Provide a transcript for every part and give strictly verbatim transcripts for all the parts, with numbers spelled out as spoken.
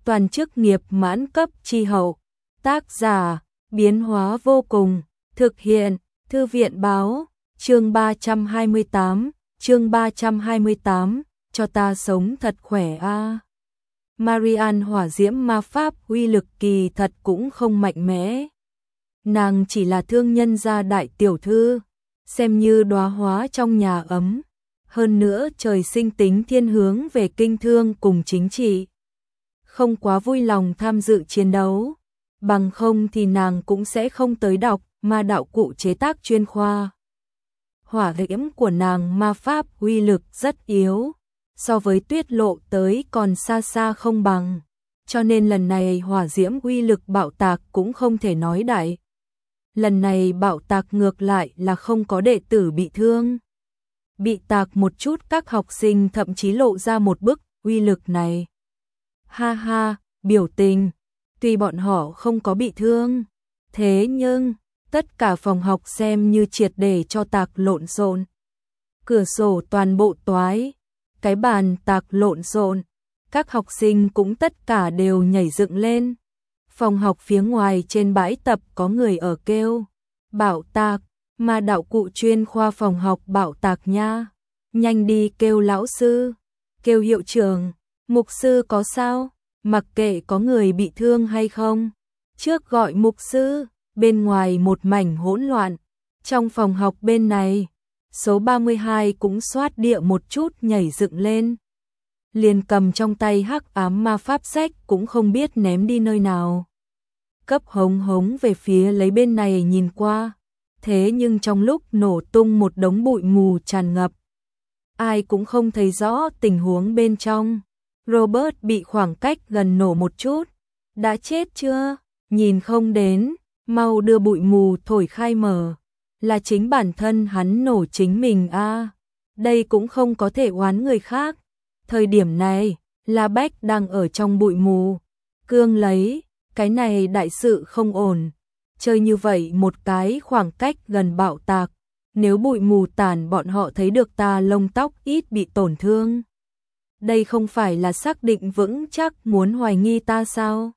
toàn chức nghiệp mãn cấp chi hậu. Tác giả, biến hóa vô cùng, thực hiện, Thư viện báo, chương ba trăm hai mươi tám, chương ba trăm hai mươi tám, cho ta sống thật khỏe a. À. Marian hỏa diễm ma pháp uy lực kỳ thật cũng không mạnh mẽ. Nàng chỉ là thương nhân gia đại tiểu thư, xem như đóa hoa trong nhà ấm. Hơn nữa trời sinh tính thiên hướng về kinh thương cùng chính trị. Không quá vui lòng tham dự chiến đấu, bằng không thì nàng cũng sẽ không tới đọc ma đạo cụ chế tác chuyên khoa. Hỏa diễm của nàng ma pháp uy lực rất yếu, so với tuyết lộ tới còn xa xa không bằng, cho nên lần này hỏa diễm uy lực bạo tạc cũng không thể nói đại. Lần này bạo tạc ngược lại là không có đệ tử bị thương. Bị tạc một chút các học sinh thậm chí lộ ra một bức uy lực này. Ha ha, biểu tình, tuy bọn họ không có bị thương, thế nhưng tất cả phòng học xem như triệt để cho tạc lộn xộn. Cửa sổ toàn bộ toái, cái bàn tạc lộn xộn, các học sinh cũng tất cả đều nhảy dựng lên. Phòng học phía ngoài trên bãi tập có người ở kêu, bạo tạc, ma đạo cụ chuyên khoa phòng học bạo tạc nha, nhanh đi kêu lão sư, kêu hiệu trưởng, mục sư có sao, mặc kệ có người bị thương hay không, trước gọi mục sư. Bên ngoài một mảnh hỗn loạn, trong phòng học bên này, số ba mươi hai cũng xoát địa một chút nhảy dựng lên. Liền cầm trong tay hắc ám ma pháp sách cũng không biết ném đi nơi nào. Cấp hống hống về phía lấy bên này nhìn qua, thế nhưng trong lúc nổ tung một đống bụi mù tràn ngập. Ai cũng không thấy rõ tình huống bên trong. Robert bị khoảng cách gần nổ một chút. Đã chết chưa? Nhìn không đến. Mau đưa bụi mù thổi khai mở, là chính bản thân hắn nổ chính mình a. À, đây cũng không có thể oán người khác. Thời điểm này, La Bách đang ở trong bụi mù, cương lấy, cái này đại sự không ổn. Chơi như vậy một cái khoảng cách gần bạo tạc, nếu bụi mù tàn bọn họ thấy được ta lông tóc ít bị tổn thương. Đây không phải là xác định vững chắc muốn hoài nghi ta sao?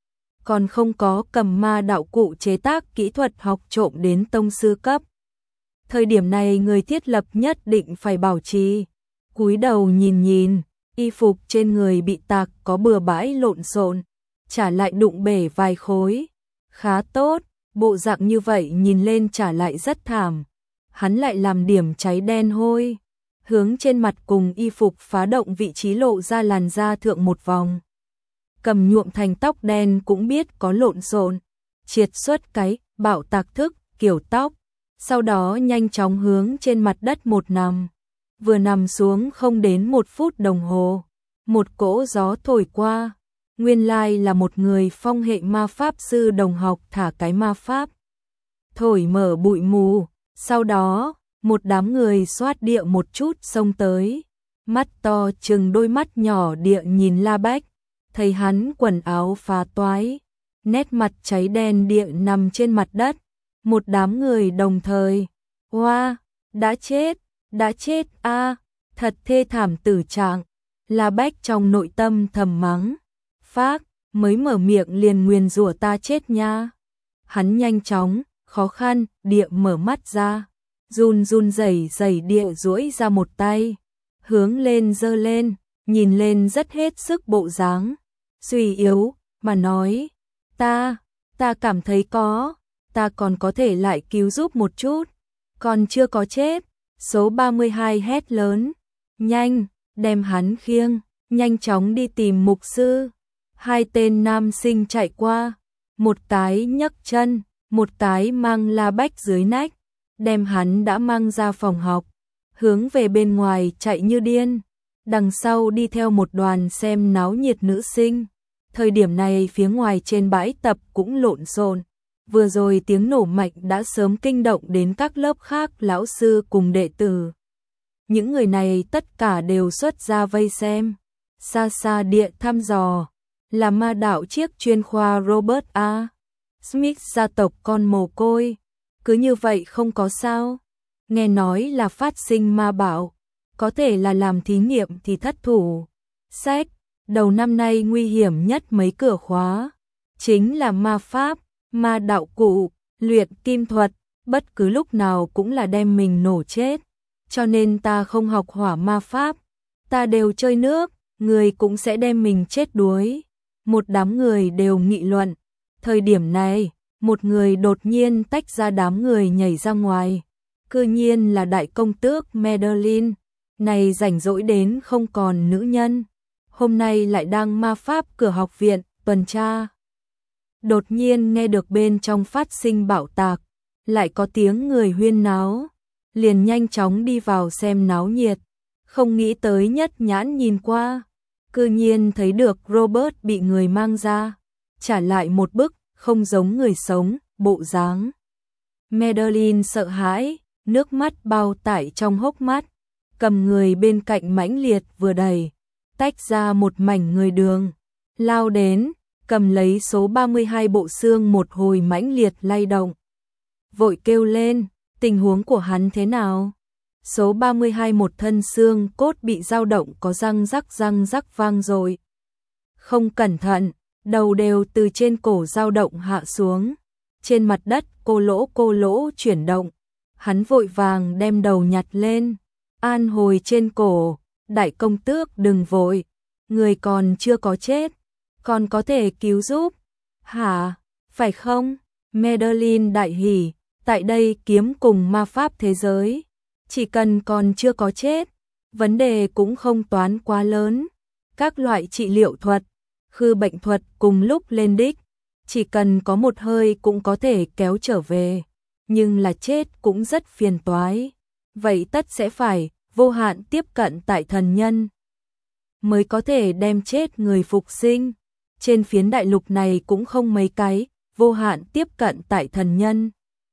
Còn không có cầm ma đạo cụ chế tác kỹ thuật học trộm đến tông sư cấp. Thời điểm này người thiết lập nhất định phải bảo trì. Cúi đầu nhìn nhìn, y phục trên người bị tạc có bừa bãi lộn xộn, trả lại đụng bể vài khối. Khá tốt, bộ dạng như vậy nhìn lên trả lại rất thảm. Hắn lại làm điểm cháy đen hôi, hướng trên mặt cùng y phục phá động vị trí lộ ra làn da thượng một vòng. Cầm nhuộm thành tóc đen cũng biết có lộn xộn, triệt xuất cái bạo tạc thức kiểu tóc, sau đó nhanh chóng hướng trên mặt đất một nằm. Vừa nằm xuống không đến một phút đồng hồ, một cỗ gió thổi qua, nguyên lai là một người phong hệ ma pháp sư đồng học thả cái ma pháp, thổi mở bụi mù, sau đó một đám người xoát địa một chút xông tới, mắt to chừng đôi mắt nhỏ địa nhìn La Bách. Thấy hắn quần áo phá toái, nét mặt cháy đen địa nằm trên mặt đất, một đám người đồng thời, oa, wow, đã chết, đã chết a, à, thật thê thảm tử trạng. La Bách trong nội tâm thầm mắng, phác, mới mở miệng liền nguyền rủa ta chết nha. Hắn nhanh chóng, khó khăn, địa mở mắt ra, run run rẩy rẩy địa duỗi ra một tay, hướng lên giơ lên, nhìn lên rất hết sức bộ dáng. Suy yếu, mà nói, ta, ta cảm thấy có, ta còn có thể lại cứu giúp một chút, còn chưa có chết. Số ba mươi hai hét lớn, nhanh, đem hắn khiêng, nhanh chóng đi tìm mục sư. Hai tên nam sinh chạy qua, một cái nhấc chân, một cái mang La Bách dưới nách, đem hắn đã mang ra phòng học, hướng về bên ngoài chạy như điên. Đằng sau đi theo một đoàn xem náo nhiệt nữ sinh. Thời điểm này phía ngoài trên bãi tập cũng lộn xộn. Vừa rồi tiếng nổ mạnh đã sớm kinh động đến các lớp khác lão sư cùng đệ tử. Những người này tất cả đều xuất ra vây xem. Xa xa địa thăm dò, là ma đạo chiếc chuyên khoa Robert A. Smith gia tộc con mồ côi. Cứ như vậy không có sao. Nghe nói là phát sinh ma bạo. Có thể là làm thí nghiệm thì thất thủ. Sách, Đầu năm nay nguy hiểm nhất mấy cửa khóa, chính là ma pháp, ma đạo cụ, luyện kim thuật, bất cứ lúc nào cũng là đem mình nổ chết. Cho nên ta không học hỏa ma pháp, ta đều chơi nước, người cũng sẽ đem mình chết đuối. Một đám người đều nghị luận. Thời điểm này, một người đột nhiên tách ra đám người nhảy ra ngoài. Cư nhiên là đại công tước Madeline, này rảnh rỗi đến không còn nữ nhân. Hôm nay lại đang ma pháp cửa học viện, tuần tra. Đột nhiên nghe được bên trong phát sinh bạo tạc, lại có tiếng người huyên náo. Liền nhanh chóng đi vào xem náo nhiệt. Không nghĩ tới nhất nhãn nhìn qua. Cư nhiên thấy được Robert bị người mang ra. Trả lại một bức, không giống người sống, bộ dáng. Madeline sợ hãi, nước mắt bao tải trong hốc mắt. Cầm người bên cạnh mãnh liệt vừa đẩy, tách ra một mảnh người đường. Lao đến, cầm lấy số ba mươi hai bộ xương một hồi mãnh liệt lay động. Vội kêu lên, tình huống của hắn thế nào? Số ba mươi hai một thân xương cốt bị dao động có răng rắc răng rắc vang rồi. Không cẩn thận, đầu đều từ trên cổ dao động hạ xuống. Trên mặt đất cô lỗ cô lỗ chuyển động. Hắn vội vàng đem đầu nhặt lên. An hồi trên cổ, đại công tước đừng vội. Người còn chưa có chết, còn có thể cứu giúp. Hả, phải không? Madeline đại hỉ, tại đây kiếm cùng ma pháp thế giới. Chỉ cần còn chưa có chết, vấn đề cũng không toán quá lớn. Các loại trị liệu thuật, khư bệnh thuật cùng lúc lên đích, chỉ cần có một hơi cũng có thể kéo trở về. Nhưng là chết cũng rất phiền toái. Vậy tất sẽ phải vô hạn tiếp cận tại thần nhân mới có thể đem chết người phục sinh. Trên phiến đại lục này cũng không mấy cái vô hạn tiếp cận tại thần nhân.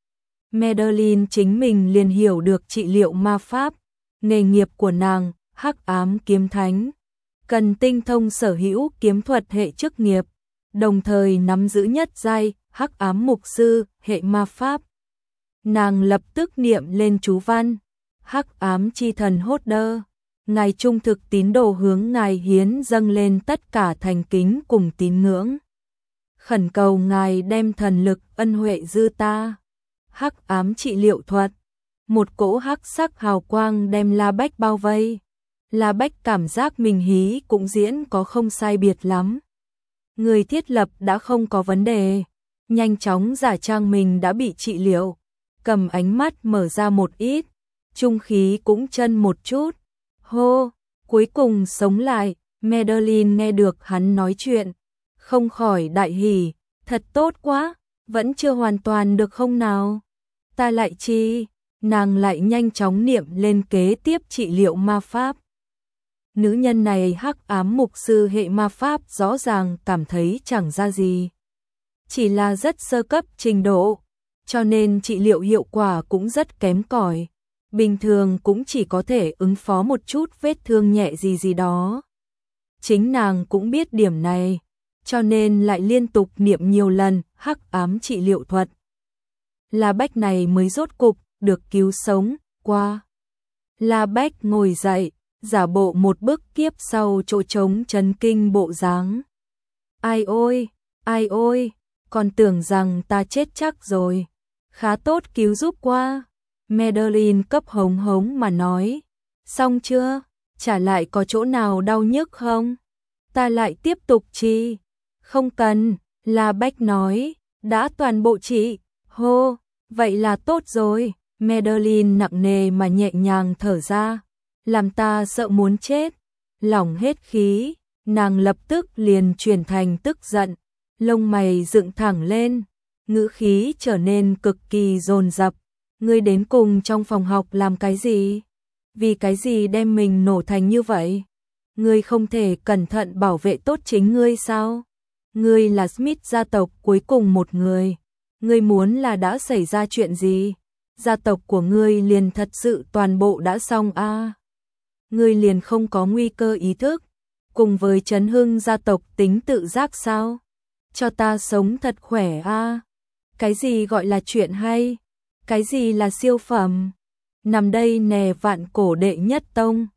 Madeline chính mình liền hiểu được trị liệu ma pháp. Nghề nghiệp của nàng, hắc ám kiếm thánh, cần tinh thông sở hữu kiếm thuật hệ chức nghiệp, đồng thời nắm giữ nhất giai hắc ám mục sư hệ ma pháp. Nàng lập tức niệm lên chú văn. Hắc ám chi thần hốt đơ, ngài trung thực tín đồ hướng ngài hiến dâng lên tất cả thành kính cùng tín ngưỡng. Khẩn cầu ngài đem thần lực ân huệ dư ta. Hắc ám trị liệu thuật, một cỗ hắc sắc hào quang đem La Bách bao vây. La Bách cảm giác mình hí cũng diễn có không sai biệt lắm. Người thiết lập đã không có vấn đề, nhanh chóng giả trang mình đã bị trị liệu, cầm ánh mắt mở ra một ít, trung khí cũng chân một chút. Hô, cuối cùng sống lại. Madeline nghe được hắn nói chuyện, không khỏi đại hỉ, thật tốt quá, vẫn chưa hoàn toàn được không nào? Ta lại chi? Nàng lại nhanh chóng niệm lên kế tiếp trị liệu ma pháp. Nữ nhân này hắc ám mục sư hệ ma pháp rõ ràng cảm thấy chẳng ra gì. Chỉ là rất sơ cấp trình độ, cho nên trị liệu hiệu quả cũng rất kém cỏi. Bình thường cũng chỉ có thể ứng phó một chút vết thương nhẹ gì gì đó. Chính nàng cũng biết điểm này, cho nên lại liên tục niệm nhiều lần hắc ám trị liệu thuật. La Bách này mới rốt cục được cứu sống qua. La Bách ngồi dậy, giả bộ một bức kiếp sau chỗ trống chấn kinh bộ dáng. Ai ôi, ai ôi, còn tưởng rằng ta chết chắc rồi. Khá tốt cứu giúp qua. Madeline cấp hống hống mà nói. Xong chưa? Trả lại có chỗ nào đau nhức không? Ta lại tiếp tục chi? Không cần, La Bách nói, đã toàn bộ trị. Hô, vậy là tốt rồi. Madeline nặng nề mà nhẹ nhàng thở ra, làm ta sợ muốn chết. Lỏng hết khí, nàng lập tức liền chuyển thành tức giận, lông mày dựng thẳng lên, ngữ khí trở nên cực kỳ dồn dập. Ngươi đến cùng trong phòng học làm cái gì? Vì cái gì đem mình nổ thành như vậy? Ngươi không thể cẩn thận bảo vệ tốt chính ngươi sao? Ngươi là Smith gia tộc cuối cùng một người. Ngươi muốn là đã xảy ra chuyện gì? Gia tộc của ngươi liền thật sự toàn bộ đã xong a? À? Ngươi liền không có nguy cơ ý thức, cùng với Trấn Hưng gia tộc tính tự giác sao? Cho ta sống thật khỏe a. À? Cái gì gọi là chuyện hay? Cái gì là siêu phẩm? Nằm đây nè vạn cổ đệ nhất tông,